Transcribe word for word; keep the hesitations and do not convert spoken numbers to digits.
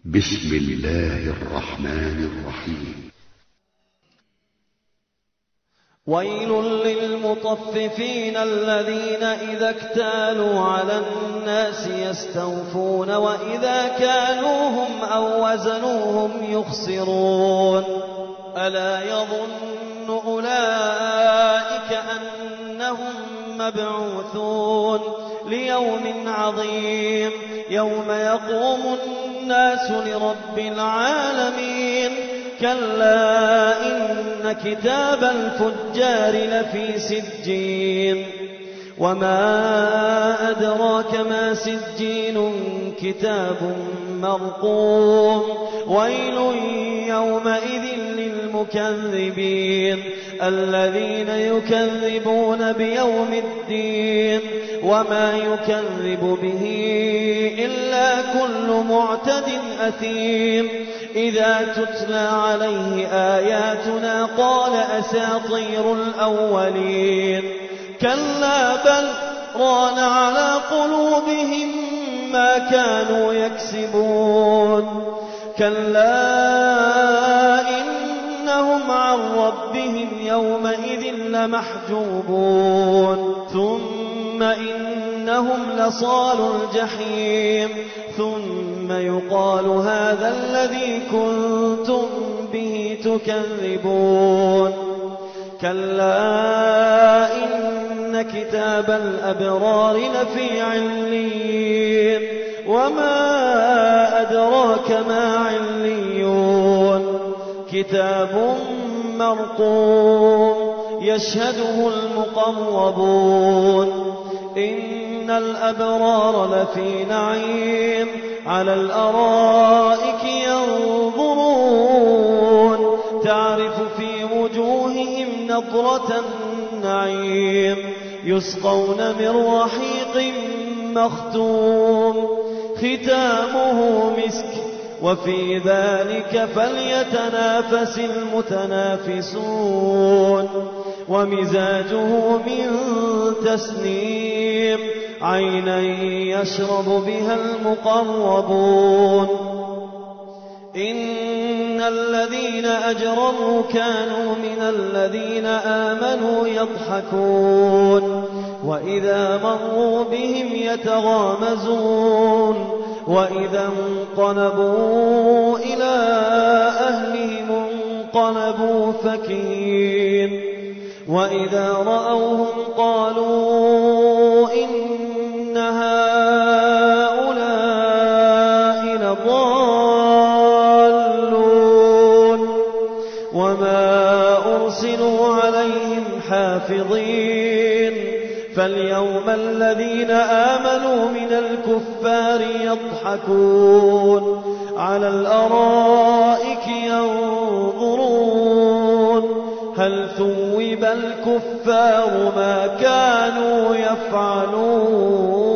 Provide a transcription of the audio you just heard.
بسم الله الرحمن الرحيم. ويل للمطففين الذين إذا اكتالوا على الناس يستوفون وإذا كالوهم أو وزنوهم يخسرون. ألا يظن أولئك أنهم مبعوثون ليوم عظيم يوم يقوم الناس لرب العالمين. كلا إن كتاب الفجار لفي سجين وما أدراك ما سجين كتاب مرقوم. ويل يومئذ للمكذبين الذين يكذبون بيوم الدين وما يكذب به إلا كل معتد أثيم. إذا تتلى عليه آياتنا قال أساطير الأولين. كلا بل ران على قلوبهم ما كانوا يكسبون. كلا إنهم عن ربهم يومئذ لمحجوبون. ثم إنهم لصالوا الجحيم ثم يقال هذا الذي كنتم به تكذبون. كلا إن كتاب الأبرار لفي عليين وما أدراك ما عليون. كتاب مرقوم يشهده المقربون. إن الأبرار لفي نعيم على الأرائك ينظرون تعرف في وجوههم نضرة النعيم. يسقون من رحيق مختوم ختامه مسك وفي ذلك فليتنافس المتنافسون. ومزاجه من تسنيم عينا يشرب بها المقربون. إن الذين أجرموا كانوا من الذين آمنوا يضحكون وإذا مروا بهم يتغامزون. وإذا انقلبوا إلى أهلهم انقلبوا فكهين. وإذا رأوهم قالوا إن هؤلاء لضالون وما أرسلوا عليهم حافظين. فاليوم الذين آمنوا من الكفار يضحكون على الأرائك ينظرون هل ثوب الكفار ما كانوا يفعلون.